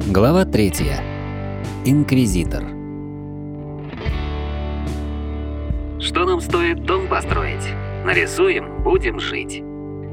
Глава 3. Инквизитор. Что нам стоит дом построить? Нарисуем, будем жить.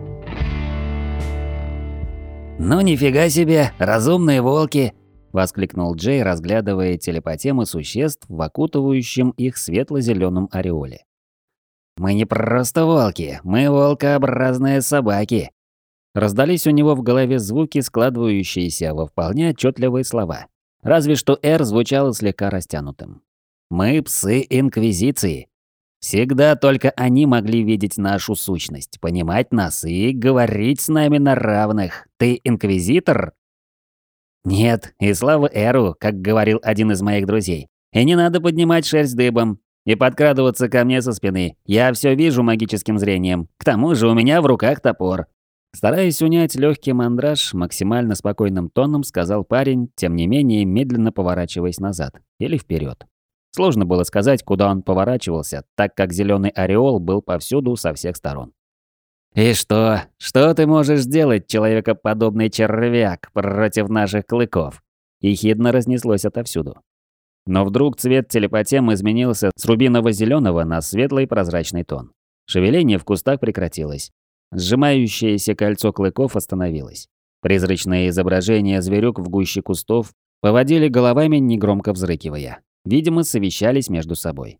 «Ну нифига себе, разумные волки!» – воскликнул Джей, разглядывая телепатемы существ в окутывающем их светло-зеленом ореоле. «Мы не просто волки, мы волкообразные собаки!» Раздались у него в голове звуки, складывающиеся во вполне отчетливые слова. Разве что «Р» звучало слегка растянутым. «Мы псы Инквизиции. Всегда только они могли видеть нашу сущность, понимать нас и говорить с нами на равных. Ты инквизитор?» «Нет, и слава Эру, как говорил один из моих друзей. И не надо поднимать шерсть дыбом и подкрадываться ко мне со спины. Я все вижу магическим зрением. К тому же у меня в руках топор». Стараясь унять легкий мандраж, максимально спокойным тоном сказал парень, тем не менее медленно поворачиваясь назад или вперед. Сложно было сказать, куда он поворачивался, так как зеленый ореол был повсюду со всех сторон. «И что? Что ты можешь сделать, человекоподобный червяк, против наших клыков?» Ехидно разнеслось отовсюду. Но вдруг цвет телепатем изменился с рубиново-зеленого на светлый прозрачный тон. Шевеление в кустах прекратилось. Сжимающееся кольцо клыков остановилось. Призрачные изображения зверюк в гуще кустов поводили головами, негромко взрыкивая. Видимо, совещались между собой.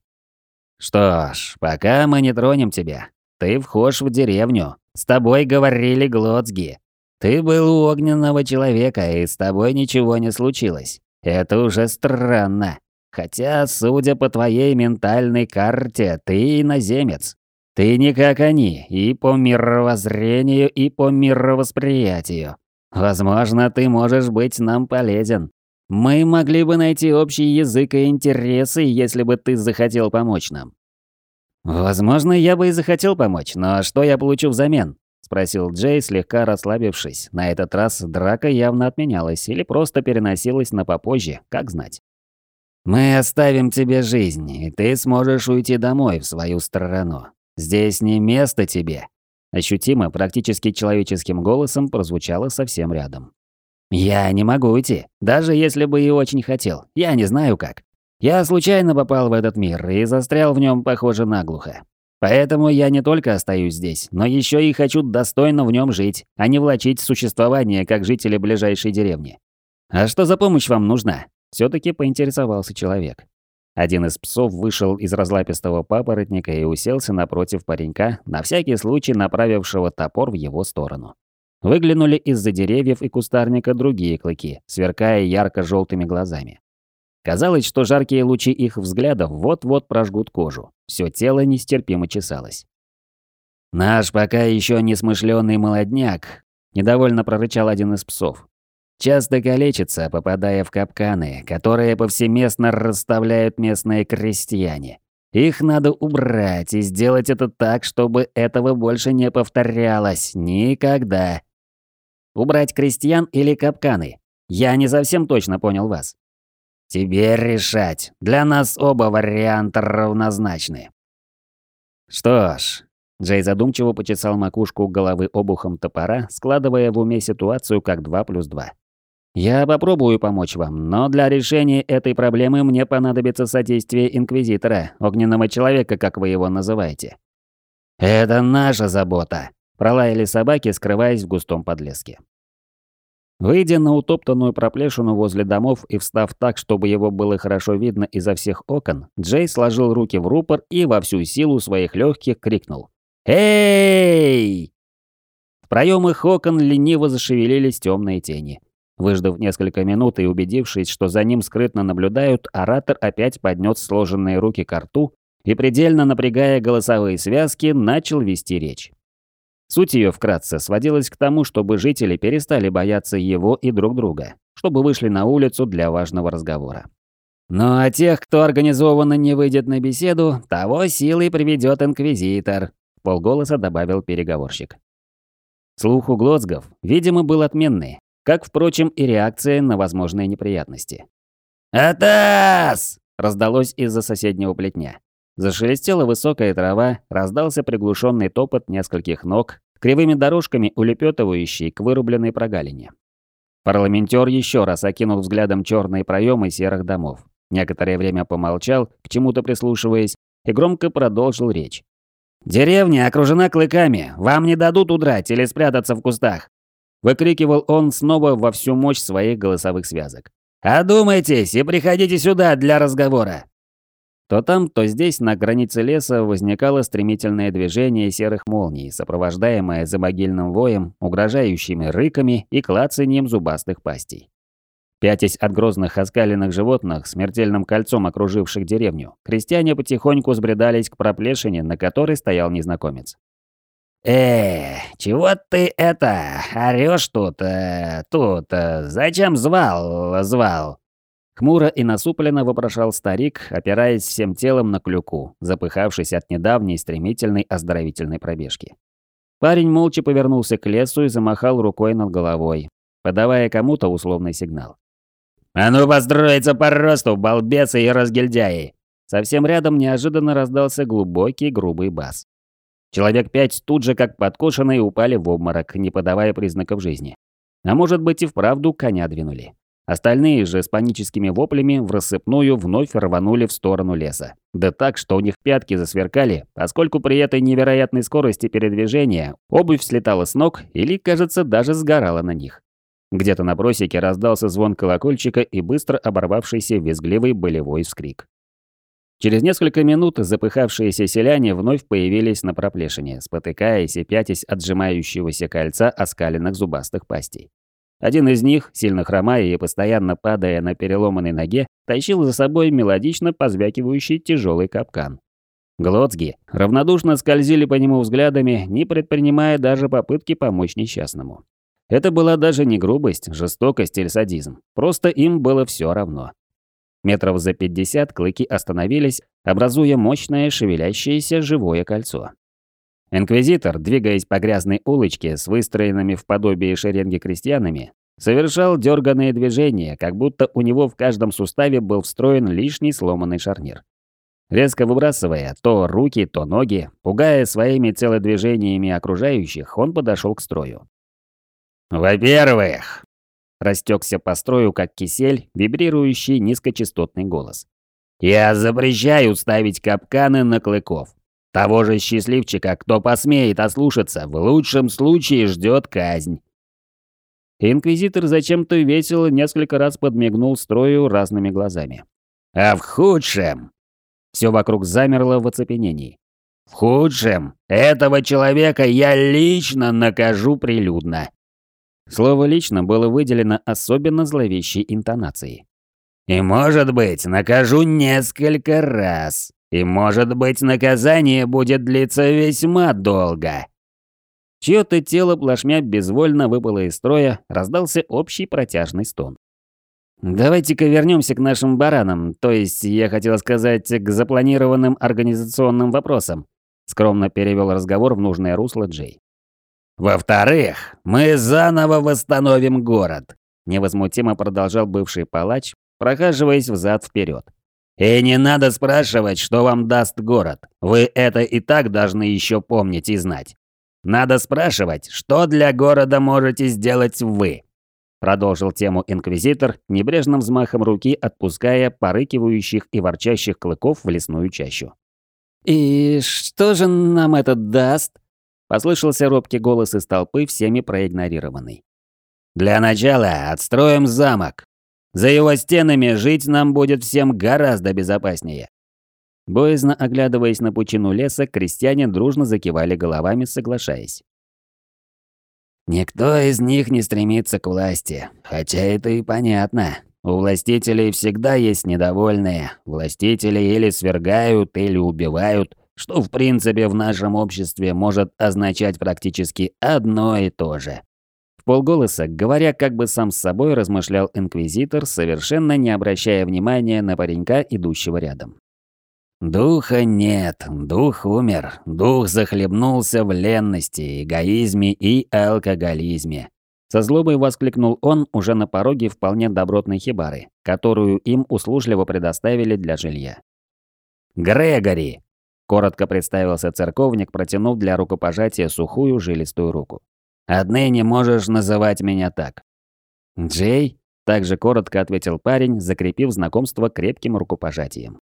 «Что ж, пока мы не тронем тебя. Ты вхож в деревню. С тобой говорили глотзги. Ты был у огненного человека, и с тобой ничего не случилось. Это уже странно. Хотя, судя по твоей ментальной карте, ты иноземец. Ты не как они, и по мировоззрению, и по мировосприятию. Возможно, ты можешь быть нам полезен. Мы могли бы найти общий язык и интересы, если бы ты захотел помочь нам». «Возможно, я бы и захотел помочь, но что я получу взамен?» – спросил Джей, слегка расслабившись. На этот раз драка явно отменялась или просто переносилась на попозже, как знать. «Мы оставим тебе жизнь, и ты сможешь уйти домой в свою сторону. Здесь не место тебе», – ощутимо, практически человеческим голосом прозвучало совсем рядом. «Я не могу уйти, даже если бы и очень хотел. Я не знаю как. Я случайно попал в этот мир и застрял в нем, похоже, наглухо. Поэтому я не только остаюсь здесь, но еще и хочу достойно в нем жить, а не влачить существование, как жители ближайшей деревни. А что за помощь вам нужна?» – все-таки поинтересовался человек. Один из псов вышел из разлапистого папоротника и уселся напротив паренька, на всякий случай направившего топор в его сторону. Выглянули из-за деревьев и кустарника другие клыки, сверкая ярко-желтыми глазами. Казалось, что жаркие лучи их взглядов вот-вот прожгут кожу. Все тело нестерпимо чесалось. «Наш пока еще несмышленый молодняк», – недовольно прорычал один из псов. «Часто калечится, попадая в капканы, которые повсеместно расставляют местные крестьяне. Их надо убрать и сделать это так, чтобы этого больше не повторялось. Никогда». «Убрать крестьян или капканы? Я не совсем точно понял вас». «Тебе решать. Для нас оба варианта равнозначны». «Что ж», – Джей задумчиво почесал макушку головы обухом топора, складывая в уме ситуацию как 2 + 2. «Я попробую помочь вам, но для решения этой проблемы мне понадобится содействие Инквизитора, огненного человека, как вы его называете». «Это наша забота», – пролаяли собаки, скрываясь в густом подлеске. Выйдя на утоптанную проплешину возле домов и встав так, чтобы его было хорошо видно изо всех окон, Джей сложил руки в рупор и во всю силу своих легких крикнул: «Эй!». В проемах окон лениво зашевелились темные тени. Выждав несколько минут и убедившись, что за ним скрытно наблюдают, оратор опять поднес сложенные руки к рту и, предельно напрягая голосовые связки, начал вести речь. Суть ее вкратце сводилась к тому, чтобы жители перестали бояться его и друг друга, чтобы вышли на улицу для важного разговора. «Ну а тех, кто организованно не выйдет на беседу, того силой приведет Инквизитор», – вполголоса добавил переговорщик. Слух у глотзгов, видимо, был отменный, как, впрочем, и реакция на возможные неприятности. «Атас!» – раздалось из-за соседнего плетня. Зашелестела высокая трава, раздался приглушенный топот нескольких ног, кривыми дорожками улепетывающий к вырубленной прогалине. Парламентер еще раз окинул взглядом черные проемы серых домов. Некоторое время помолчал, к чему-то прислушиваясь, и громко продолжил речь. «Деревня окружена клыками. Вам не дадут удрать или спрятаться в кустах!» Выкрикивал он снова во всю мощь своих голосовых связок. «Одумайтесь и приходите сюда для разговора!» То там, то здесь, на границе леса, возникало стремительное движение серых молний, сопровождаемое замогильным воем, угрожающими рыками и клацаньем зубастых пастей. Пятясь от грозных оскаленных животных, смертельным кольцом окруживших деревню, крестьяне потихоньку сбредались к проплешине, на которой стоял незнакомец. Чего ты орёшь тут? Зачем звал?» Хмуро и насупленно вопрошал старик, опираясь всем телом на клюку, запыхавшись от недавней стремительной оздоровительной пробежки. Парень молча повернулся к лесу и замахал рукой над головой, подавая кому-то условный сигнал. «А ну построиться по росту, балбесы и разгильдяи!» Совсем рядом неожиданно раздался глубокий грубый бас. Человек 5 тут же, как подкошенные, упали в обморок, не подавая признаков жизни. А может быть и вправду коня двинули. Остальные же с паническими воплями в рассыпную вновь рванули в сторону леса. Да так, что у них пятки засверкали, поскольку при этой невероятной скорости передвижения обувь слетала с ног или, кажется, даже сгорала на них. Где-то на просеке раздался звон колокольчика и быстро оборвавшийся визгливый болевой вскрик. Через несколько минут запыхавшиеся селяне вновь появились на проплешине, спотыкаясь и пятясь от сжимающегося кольца оскаленных зубастых пастей. Один из них, сильно хромая и постоянно падая на переломанной ноге, тащил за собой мелодично позвякивающий тяжелый капкан. Глоцги равнодушно скользили по нему взглядами, не предпринимая даже попытки помочь несчастному. Это была даже не грубость, жестокость или садизм, просто им было все равно. Метров за 50 клыки остановились, образуя мощное шевелящееся живое кольцо. Инквизитор, двигаясь по грязной улочке с выстроенными в подобие шеренги крестьянами, совершал дерганные движения, как будто у него в каждом суставе был встроен лишний сломанный шарнир. Резко выбрасывая то руки, то ноги, пугая своими телодвижениями окружающих, он подошел к строю. «Во-первых», — растекся по строю, как кисель, вибрирующий низкочастотный голос, «я запрещаю ставить капканы на клыков. Того же счастливчика, кто посмеет ослушаться, в лучшем случае ждет казнь». Инквизитор зачем-то весело несколько раз подмигнул строю разными глазами. «А в худшем...» Все вокруг замерло в оцепенении. «В худшем этого человека я лично накажу прилюдно». Слово «лично» было выделено особенно зловещей интонацией. «И, может быть, накажу несколько раз. И, может быть, наказание будет длиться весьма долго». Чьё-то тело плашмя безвольно выпало из строя, раздался общий протяжный стон. «Давайте-ка вернемся к нашим баранам, то есть, я хотел сказать, к запланированным организационным вопросам», скромно перевел разговор в нужное русло Джей. «Во-вторых, мы заново восстановим город», невозмутимо продолжал бывший палач, прохаживаясь взад-вперед. «И не надо спрашивать, что вам даст город. Вы это и так должны еще помнить и знать. Надо спрашивать, что для города можете сделать вы», продолжил тему инквизитор, небрежным взмахом руки отпуская порыкивающих и ворчащих клыков в лесную чащу. «И что же нам это даст?» Послышался робкий голос из толпы, всеми проигнорированный. «Для начала отстроим замок. За его стенами жить нам будет всем гораздо безопаснее». Боязно оглядываясь на пучину леса, крестьяне дружно закивали головами, соглашаясь. «Никто из них не стремится к власти, хотя это и понятно. У властителей всегда есть недовольные. Властители или свергают, или убивают, что в принципе в нашем обществе может означать практически одно и то же». Вполголоса, говоря как бы сам с собой, размышлял инквизитор, совершенно не обращая внимания на паренька, идущего рядом. «Духа нет, дух умер, дух захлебнулся в ленности, эгоизме и алкоголизме». Со злобой воскликнул он уже на пороге вполне добротной хибары, которую им услужливо предоставили для жилья. «Грегори!» – коротко представился церковник, протянув для рукопожатия сухую жилистую руку. «Отныне можешь называть меня так». «Джей?» – также коротко ответил парень, закрепив знакомство крепким рукопожатием.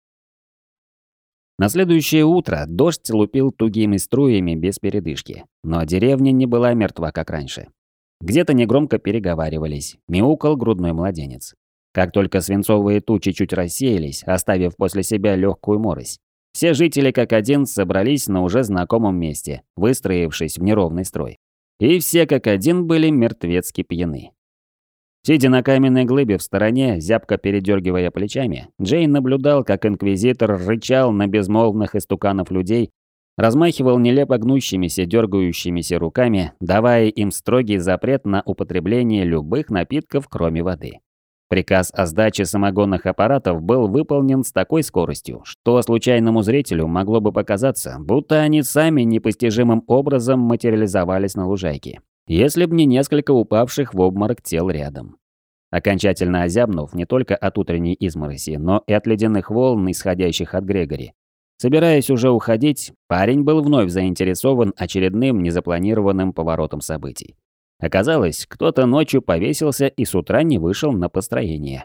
На следующее утро дождь лупил тугими струями без передышки, но деревня не была мертва, как раньше. Где-то негромко переговаривались, мяукал грудной младенец. Как только свинцовые тучи чуть рассеялись, оставив после себя легкую морось, все жители как один собрались на уже знакомом месте, выстроившись в неровный строй. И все как один были мертвецки пьяны. Сидя на каменной глыбе в стороне, зябко передергивая плечами, Джейн наблюдал, как инквизитор рычал на безмолвных истуканов людей, размахивал нелепо гнущимися, дергающимися руками, давая им строгий запрет на употребление любых напитков, кроме воды. Приказ о сдаче самогонных аппаратов был выполнен с такой скоростью, что случайному зрителю могло бы показаться, будто они сами непостижимым образом материализовались на лужайке, если б не несколько упавших в обморок тел рядом. Окончательно озябнув не только от утренней измороси, но и от ледяных волн, исходящих от Грегори. Собираясь уже уходить, парень был вновь заинтересован очередным незапланированным поворотом событий. Оказалось, кто-то ночью повесился и с утра не вышел на построение.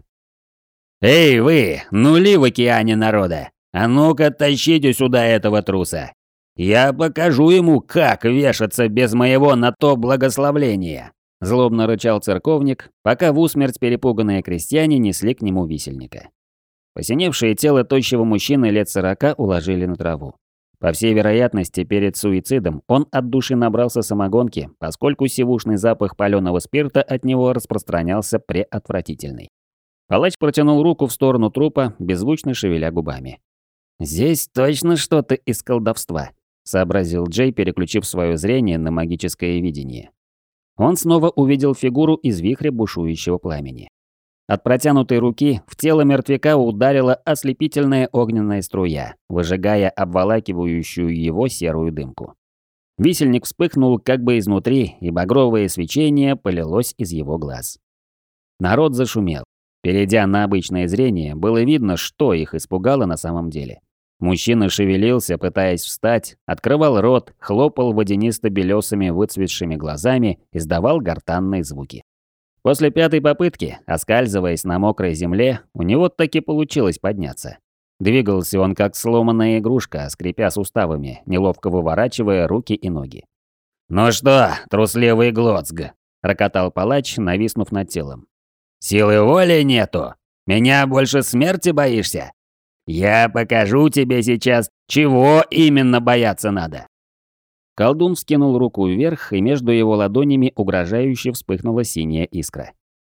«Эй вы, нули в океане народа! А ну-ка тащите сюда этого труса! Я покажу ему, как вешаться без моего на то благословления!» Злобно рычал церковник, пока в усмерть перепуганные крестьяне несли к нему висельника. Посиневшее тело тощего мужчины лет 40 уложили на траву. По всей вероятности, перед суицидом он от души набрался самогонки, поскольку сивушный запах палёного спирта от него распространялся преотвратительный. Палач протянул руку в сторону трупа, беззвучно шевеля губами. «Здесь точно что-то из колдовства», — сообразил Джей, переключив свое зрение на магическое видение. Он снова увидел фигуру из вихря бушующего пламени. От протянутой руки в тело мертвяка ударила ослепительная огненная струя, выжигая обволакивающую его серую дымку. Висельник вспыхнул как бы изнутри, и багровое свечение полилось из его глаз. Народ зашумел. Перейдя на обычное зрение, было видно, что их испугало на самом деле. Мужчина шевелился, пытаясь встать, открывал рот, хлопал водянисто-белесыми выцветшими глазами, издавал гортанные звуки. После пятой попытки, оскальзываясь на мокрой земле, у него таки получилось подняться. Двигался он как сломанная игрушка, скрипя суставами, неловко выворачивая руки и ноги. «Ну что, трусливый Глоцг?» – рокотал палач, нависнув над телом. «Силы воли нету? Меня больше смерти боишься? Я покажу тебе сейчас, чего именно бояться надо». Колдун вскинул руку вверх, и между его ладонями угрожающе вспыхнула синяя искра.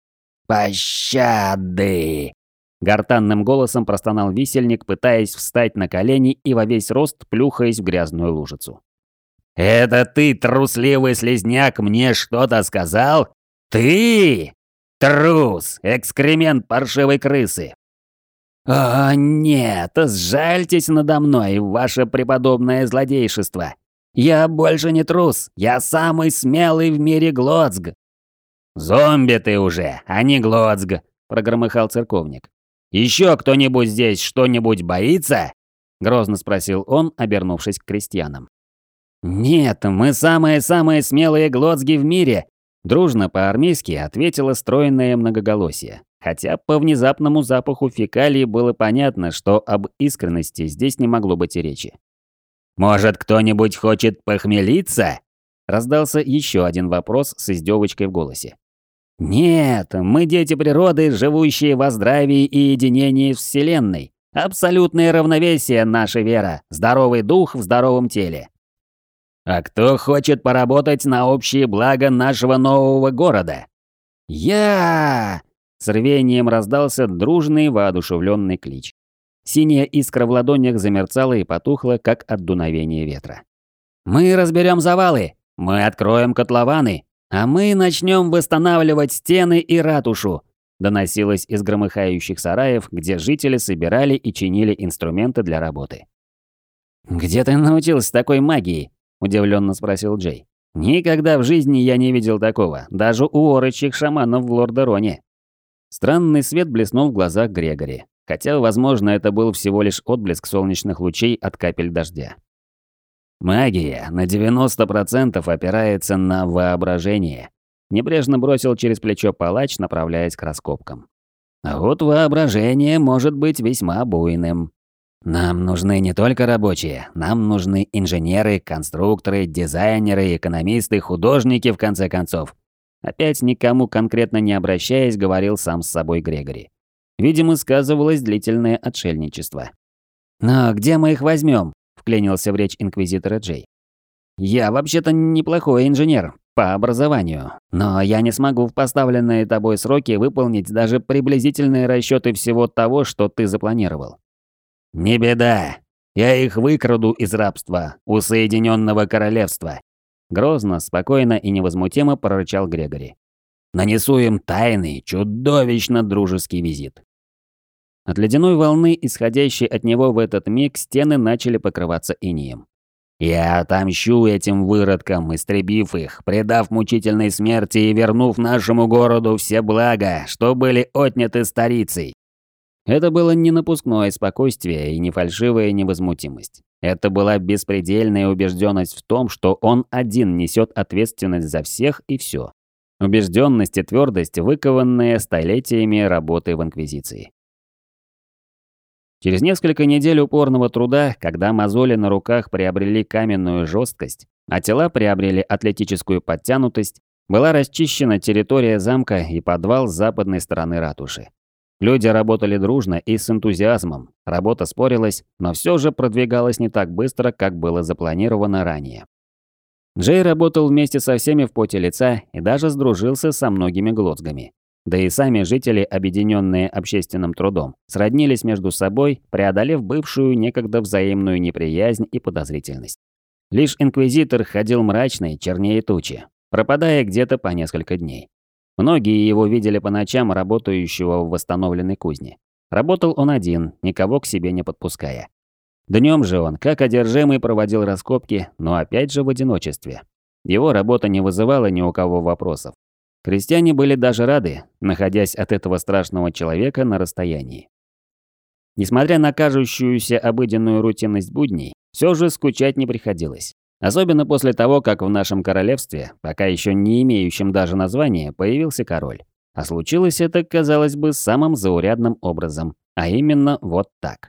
«Пощады!» Гортанным голосом простонал висельник, пытаясь встать на колени и во весь рост плюхаясь в грязную лужицу. «Это ты, трусливый слизняк, мне что-то сказал? Ты? Трус! Экскремент паршивой крысы!» «О, нет, сжальтесь надо мной, ваше преподобное злодейшество! Я больше не трус, я самый смелый в мире Глоцг!» «Зомби ты уже, а не Глоцг!» – прогромыхал церковник. «Еще кто-нибудь здесь что-нибудь боится?» – грозно спросил он, обернувшись к крестьянам. «Нет, мы самые-самые смелые Глоцги в мире!» – дружно по-армейски ответило стройное многоголосие. Хотя по внезапному запаху фекалий было понятно, что об искренности здесь не могло быть и речи. «Может, кто-нибудь хочет похмелиться?» – раздался еще один вопрос с издевочкой в голосе. «Нет, мы дети природы, живущие во здравии и единении с Вселенной. Абсолютное равновесие наша вера, здоровый дух в здоровом теле». «А кто хочет поработать на общее благо нашего нового города?» «Я!» – с рвением раздался дружный воодушевленный клич. Синяя искра в ладонях замерцала и потухла, как от дуновения ветра. «Мы разберем завалы, мы откроем котлованы, а мы начнем восстанавливать стены и ратушу», доносилось из громыхающих сараев, где жители собирали и чинили инструменты для работы. «Где ты научился такой магии?» – удивленно спросил Джей. «Никогда в жизни я не видел такого, даже у орочьих шаманов в Лордероне». Странный свет блеснул в глазах Грегори. Хотя, возможно, это был всего лишь отблеск солнечных лучей от капель дождя. Магия на 90% опирается на воображение. небрежно бросил через плечо палач, направляясь к раскопкам. А вот воображение может быть весьма буйным. Нам нужны не только рабочие, нам нужны инженеры, конструкторы, дизайнеры, экономисты, художники, в конце концов. Опять никому конкретно не обращаясь, говорил сам с собой Грегори. Видимо, сказывалось длительное отшельничество. «Но где мы их возьмем? Вклинился в речь инквизитора Джей. «Я вообще-то неплохой инженер по образованию, но я не смогу в поставленные тобой сроки выполнить даже приблизительные расчеты всего того, что ты запланировал». «Не беда. Я их выкраду из рабства у Соединенного Королевства», грозно, спокойно и невозмутимо прорычал Грегори. «Нанесу им тайный, чудовищно дружеский визит». От ледяной волны, исходящей от него в этот миг, стены начали покрываться инеем. «Я отомщу этим выродкам, истребив их, предав мучительной смерти и вернув нашему городу все блага, что были отняты старицей». Это было не напускное спокойствие и не фальшивая невозмутимость. Это была беспредельная убежденность в том, что он один несет ответственность за всех и все. Убежденность и твердость, выкованные столетиями работы в Инквизиции. Через несколько недель упорного труда, когда мозоли на руках приобрели каменную жесткость, а тела приобрели атлетическую подтянутость, была расчищена территория замка и подвал с западной стороны ратуши. Люди работали дружно и с энтузиазмом, работа спорилась, но все же продвигалась не так быстро, как было запланировано ранее. Джей работал вместе со всеми в поте лица и даже сдружился со многими глотсгами. Да и сами жители, объединенные общественным трудом, сроднились между собой, преодолев бывшую некогда взаимную неприязнь и подозрительность. Лишь инквизитор ходил мрачный, чернее тучи, пропадая где-то по несколько дней. Многие его видели по ночам работающего в восстановленной кузне. Работал он один, никого к себе не подпуская. Днем же он, как одержимый, проводил раскопки, но опять же в одиночестве. Его работа не вызывала ни у кого вопросов. Крестьяне были даже рады, находясь от этого страшного человека на расстоянии. Несмотря на кажущуюся обыденную рутинность будней, все же скучать не приходилось. Особенно после того, как в нашем королевстве, пока еще не имеющем даже названия, появился король. А случилось это, казалось бы, самым заурядным образом, а именно вот так.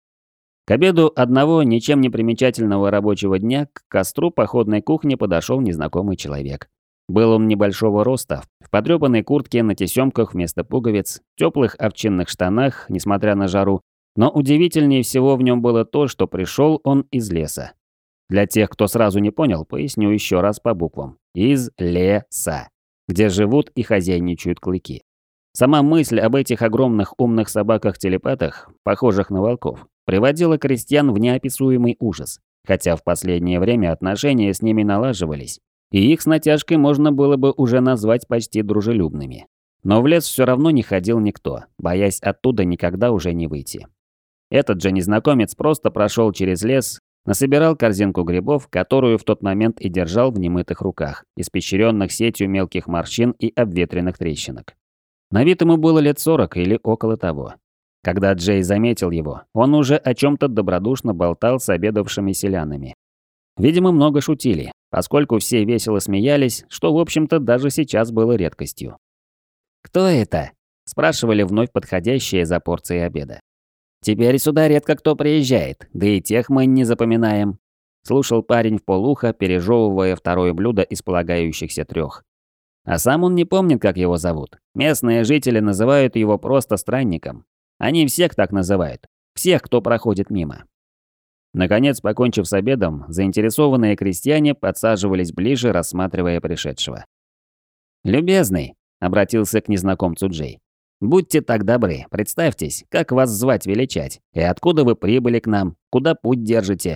К обеду одного ничем не примечательного рабочего дня к костру походной кухни подошел незнакомый человек. Был он небольшого роста, в потрёпанной куртке на тесёмках вместо пуговиц, теплых овчинных штанах, несмотря на жару, но удивительнее всего в нем было то, что пришел он из леса. Для тех, кто сразу не понял, поясню еще раз по буквам. Из леса, где живут и хозяйничают клыки. Сама мысль об этих огромных умных собаках-телепатах, похожих на волков, приводила крестьян в неописуемый ужас, хотя в последнее время отношения с ними налаживались, и их с натяжкой можно было бы уже назвать почти дружелюбными. Но в лес все равно не ходил никто, боясь оттуда никогда уже не выйти. Этот же незнакомец просто прошел через лес, насобирал корзинку грибов, которую в тот момент и держал в немытых руках, испещренных сетью мелких морщин и обветренных трещинок. На вид ему было лет 40 или около того. Когда Джей заметил его, он уже о чем-то добродушно болтал с обедавшими селянами. Видимо, много шутили, поскольку все весело смеялись, что, в общем-то, даже сейчас было редкостью. «Кто это?» – спрашивали вновь подходящие за порцией обеда. «Теперь сюда редко кто приезжает, да и тех мы не запоминаем», – слушал парень вполуха, пережевывая второе блюдо из полагающихся 3. А сам он не помнит, как его зовут. Местные жители называют его просто странником. Они всех так называют. Всех, кто проходит мимо. Наконец, покончив с обедом, заинтересованные крестьяне подсаживались ближе, рассматривая пришедшего. «Любезный», – обратился к незнакомцу Джей. «Будьте так добры, представьтесь, как вас звать величать, и откуда вы прибыли к нам, куда путь держите?»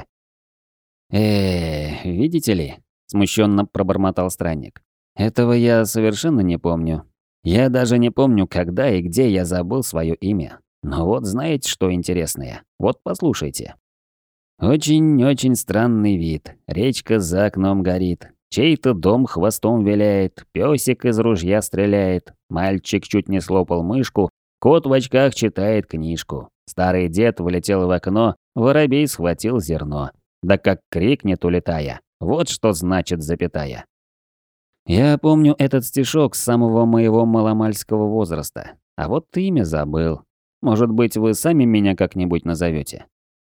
Видите ли», – смущенно пробормотал странник. «Этого я совершенно не помню. Я даже не помню, когда и где я забыл свое имя. Но вот знаете, что интересное? Вот послушайте. Очень-очень странный вид. Речка за окном горит. Чей-то дом хвостом виляет, пёсик из ружья стреляет, мальчик чуть не слопал мышку, кот в очках читает книжку. Старый дед влетел в окно, воробей схватил зерно. Да как крикнет, улетая. Вот что значит запятая. Я помню этот стишок с самого моего маломальского возраста. А вот имя забыл. Может быть, вы сами меня как-нибудь назовете?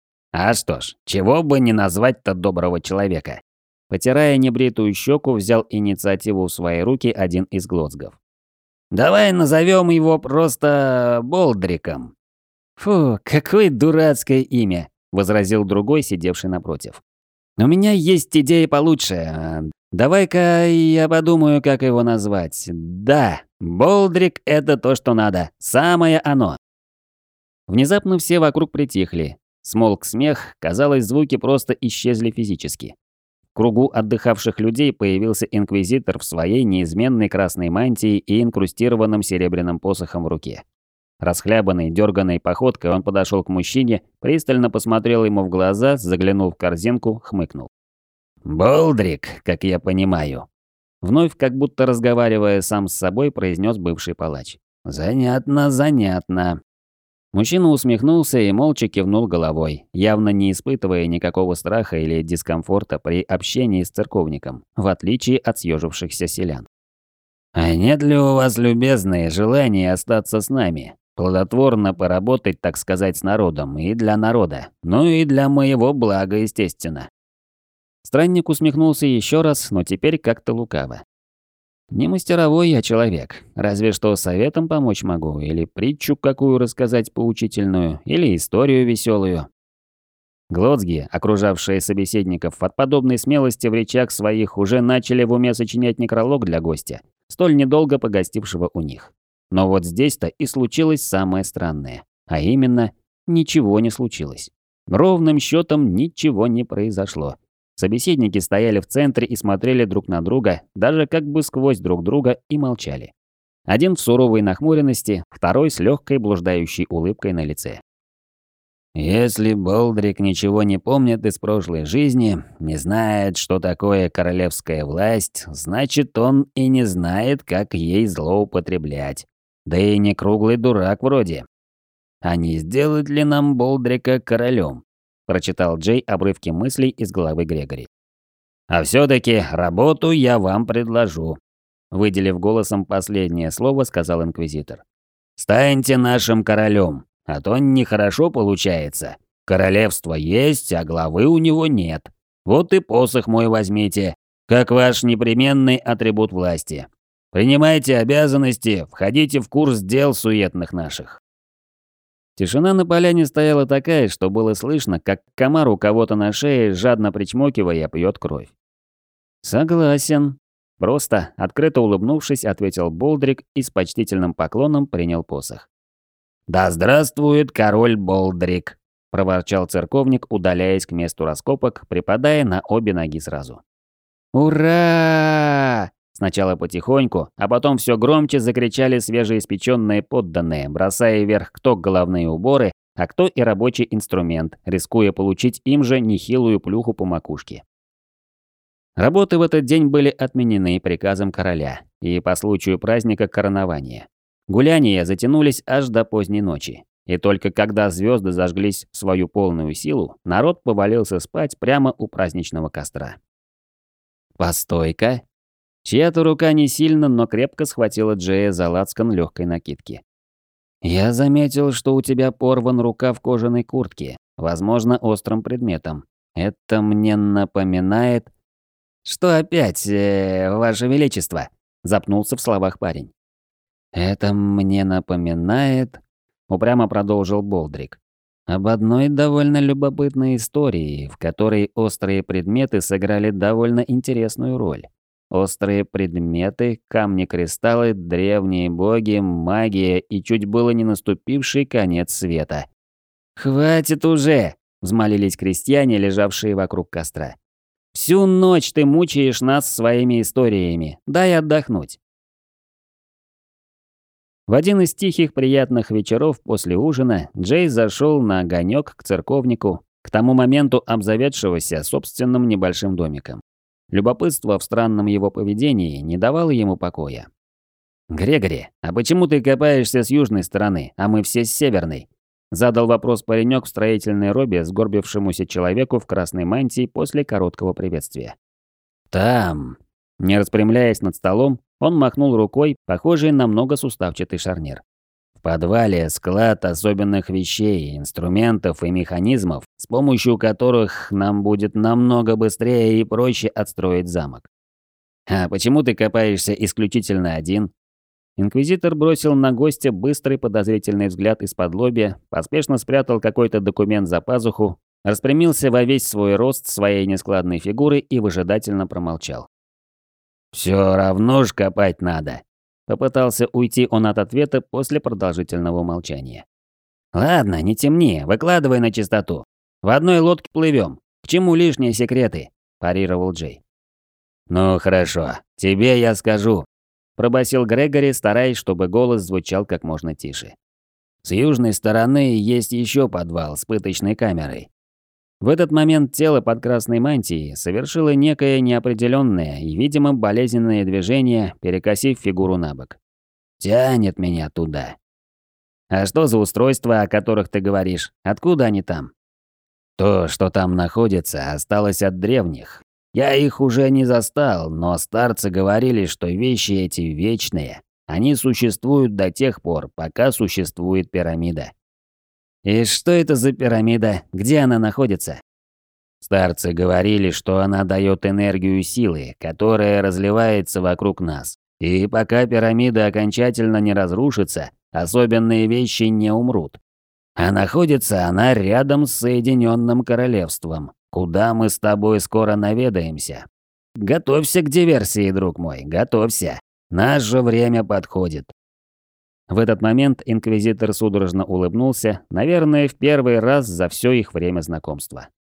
А что ж, чего бы не назвать-то доброго человека? Потирая небритую щеку, взял инициативу в свои руки один из глотсгов. Давай назовем его просто Болдриком. Фу, какое дурацкое имя, возразил другой, сидевший напротив. У меня есть идея получше. Давай-ка я подумаю, как его назвать. Да, Болдрик – это то, что надо. Самое оно. Внезапно все вокруг притихли. Смолк смех, казалось, звуки просто исчезли физически. В кругу отдыхавших людей появился инквизитор в своей неизменной красной мантии и инкрустированном серебряным посохом в руке. Расхлябанной, дерганной походкой он подошел к мужчине, пристально посмотрел ему в глаза, заглянул в корзинку, хмыкнул. «Болдрик, как я понимаю». Вновь, как будто разговаривая сам с собой, произнес бывший палач. «Занятно, занятно». Мужчина усмехнулся и молча кивнул головой, явно не испытывая никакого страха или дискомфорта при общении с церковником, в отличие от съежившихся селян. «А нет ли у вас, любезные, желания остаться с нами? Плодотворно поработать, так сказать, с народом и для народа, ну и для моего блага, естественно». Странник усмехнулся еще раз, но теперь как-то лукаво. «Не мастеровой я человек, разве что советом помочь могу, или притчу какую рассказать поучительную, или историю веселую». Глотсги, окружавшие собеседников от подобной смелости в речах своих, уже начали в уме сочинять некролог для гостя, столь недолго погостившего у них. Но вот здесь-то и случилось самое странное, а именно, ничего не случилось. Ровным счетом ничего не произошло. Собеседники стояли в центре и смотрели друг на друга, даже как бы сквозь друг друга, и молчали. Один в суровой нахмуренности, второй с легкой блуждающей улыбкой на лице. Если Болдрик ничего не помнит из прошлой жизни, не знает, что такое королевская власть, значит, он и не знает, как ей злоупотреблять. Да и не круглый дурак вроде. А не сделать ли нам Болдрика королем? Прочитал Джей обрывки мыслей из головы Грегори. А все-таки работу я вам предложу. Выделив голосом последнее слово, сказал инквизитор. Станьте нашим королем. А то нехорошо получается. Королевство есть, а главы у него нет. Вот и посох мой возьмите, как ваш непременный атрибут власти. Принимайте обязанности, входите в курс дел суетных наших». Тишина на поляне стояла такая, что было слышно, как комар у кого-то на шее, жадно причмокивая, пьет кровь. «Согласен». Просто, открыто улыбнувшись, ответил Болдрик и с почтительным поклоном принял посох. «Да здравствует король Болдрик!» – проворчал церковник, удаляясь к месту раскопок, припадая на обе ноги сразу. «Ура!» Сначала потихоньку, а потом все громче закричали свежеиспеченные подданные, бросая вверх кто головные уборы, а кто и рабочий инструмент, рискуя получить им же нехилую плюху по макушке. Работы в этот день были отменены приказом короля и по случаю праздника коронования. Гуляния затянулись аж до поздней ночи, и только когда звезды зажглись в свою полную силу, народ повалился спать прямо у праздничного костра. «Постой-ка!» Чья-то рука не сильно, но крепко схватила Джея за лацкан легкой накидки. «Я заметил, что у тебя порван рукав кожаной куртки, возможно, острым предметом. Это мне напоминает...» «Что опять, Ваше Величество?» – запнулся в словах парень. «Это мне напоминает...» – упрямо продолжил Болдрик. «Об одной довольно любопытной истории, в которой острые предметы сыграли довольно интересную роль. Острые предметы, камни-кристаллы, древние боги, магия и чуть было не наступивший конец света». «Хватит уже!» – взмолились крестьяне, лежавшие вокруг костра. «Всю ночь ты мучаешь нас своими историями. Дай отдохнуть». В один из тихих приятных вечеров после ужина Джей зашел на огонек к церковнику, к тому моменту обзаведшегося собственным небольшим домиком. Любопытство в странном его поведении не давало ему покоя. «Грегори, а почему ты копаешься с южной стороны, а мы все с северной?» Задал вопрос паренек в строительной робе сгорбившемуся человеку в красной мантии после короткого приветствия. «Там...» Не распрямляясь над столом, он махнул рукой, похожей на многосуставчатый шарнир. В подвале склад особенных вещей, инструментов и механизмов, с помощью которых нам будет намного быстрее и проще отстроить замок. «А почему ты копаешься исключительно один?» Инквизитор бросил на гостя быстрый подозрительный взгляд из-под лобья, поспешно спрятал какой-то документ за пазуху, распрямился во весь свой рост своей нескладной фигуры и выжидательно промолчал. «Всё равно ж копать надо», — попытался уйти он от ответа после продолжительного молчания. «Ладно, не темни, выкладывай на чистоту. В одной лодке плывем. К чему лишние секреты?» – парировал Джей. «Ну хорошо, тебе я скажу», – пробасил Грегори, стараясь, чтобы голос звучал как можно тише. «С южной стороны есть еще подвал с пыточной камерой». В этот момент тело под красной мантией совершило некое неопределенное и, видимо, болезненное движение, перекосив фигуру на бок. «Тянет меня туда». «А что за устройства, о которых ты говоришь? Откуда они там?» «То, что там находится, осталось от древних. Я их уже не застал, но старцы говорили, что вещи эти вечные. Они существуют до тех пор, пока существует пирамида». «И что это за пирамида? Где она находится?» Старцы говорили, что она дает энергию силы, которая разливается вокруг нас. И пока пирамида окончательно не разрушится, особенные вещи не умрут. А находится она рядом с Соединенным Королевством, куда мы с тобой скоро наведаемся. Готовься к диверсии, друг мой, готовься. Наше время подходит. В этот момент инквизитор судорожно улыбнулся, наверное, в первый раз за все их время знакомства.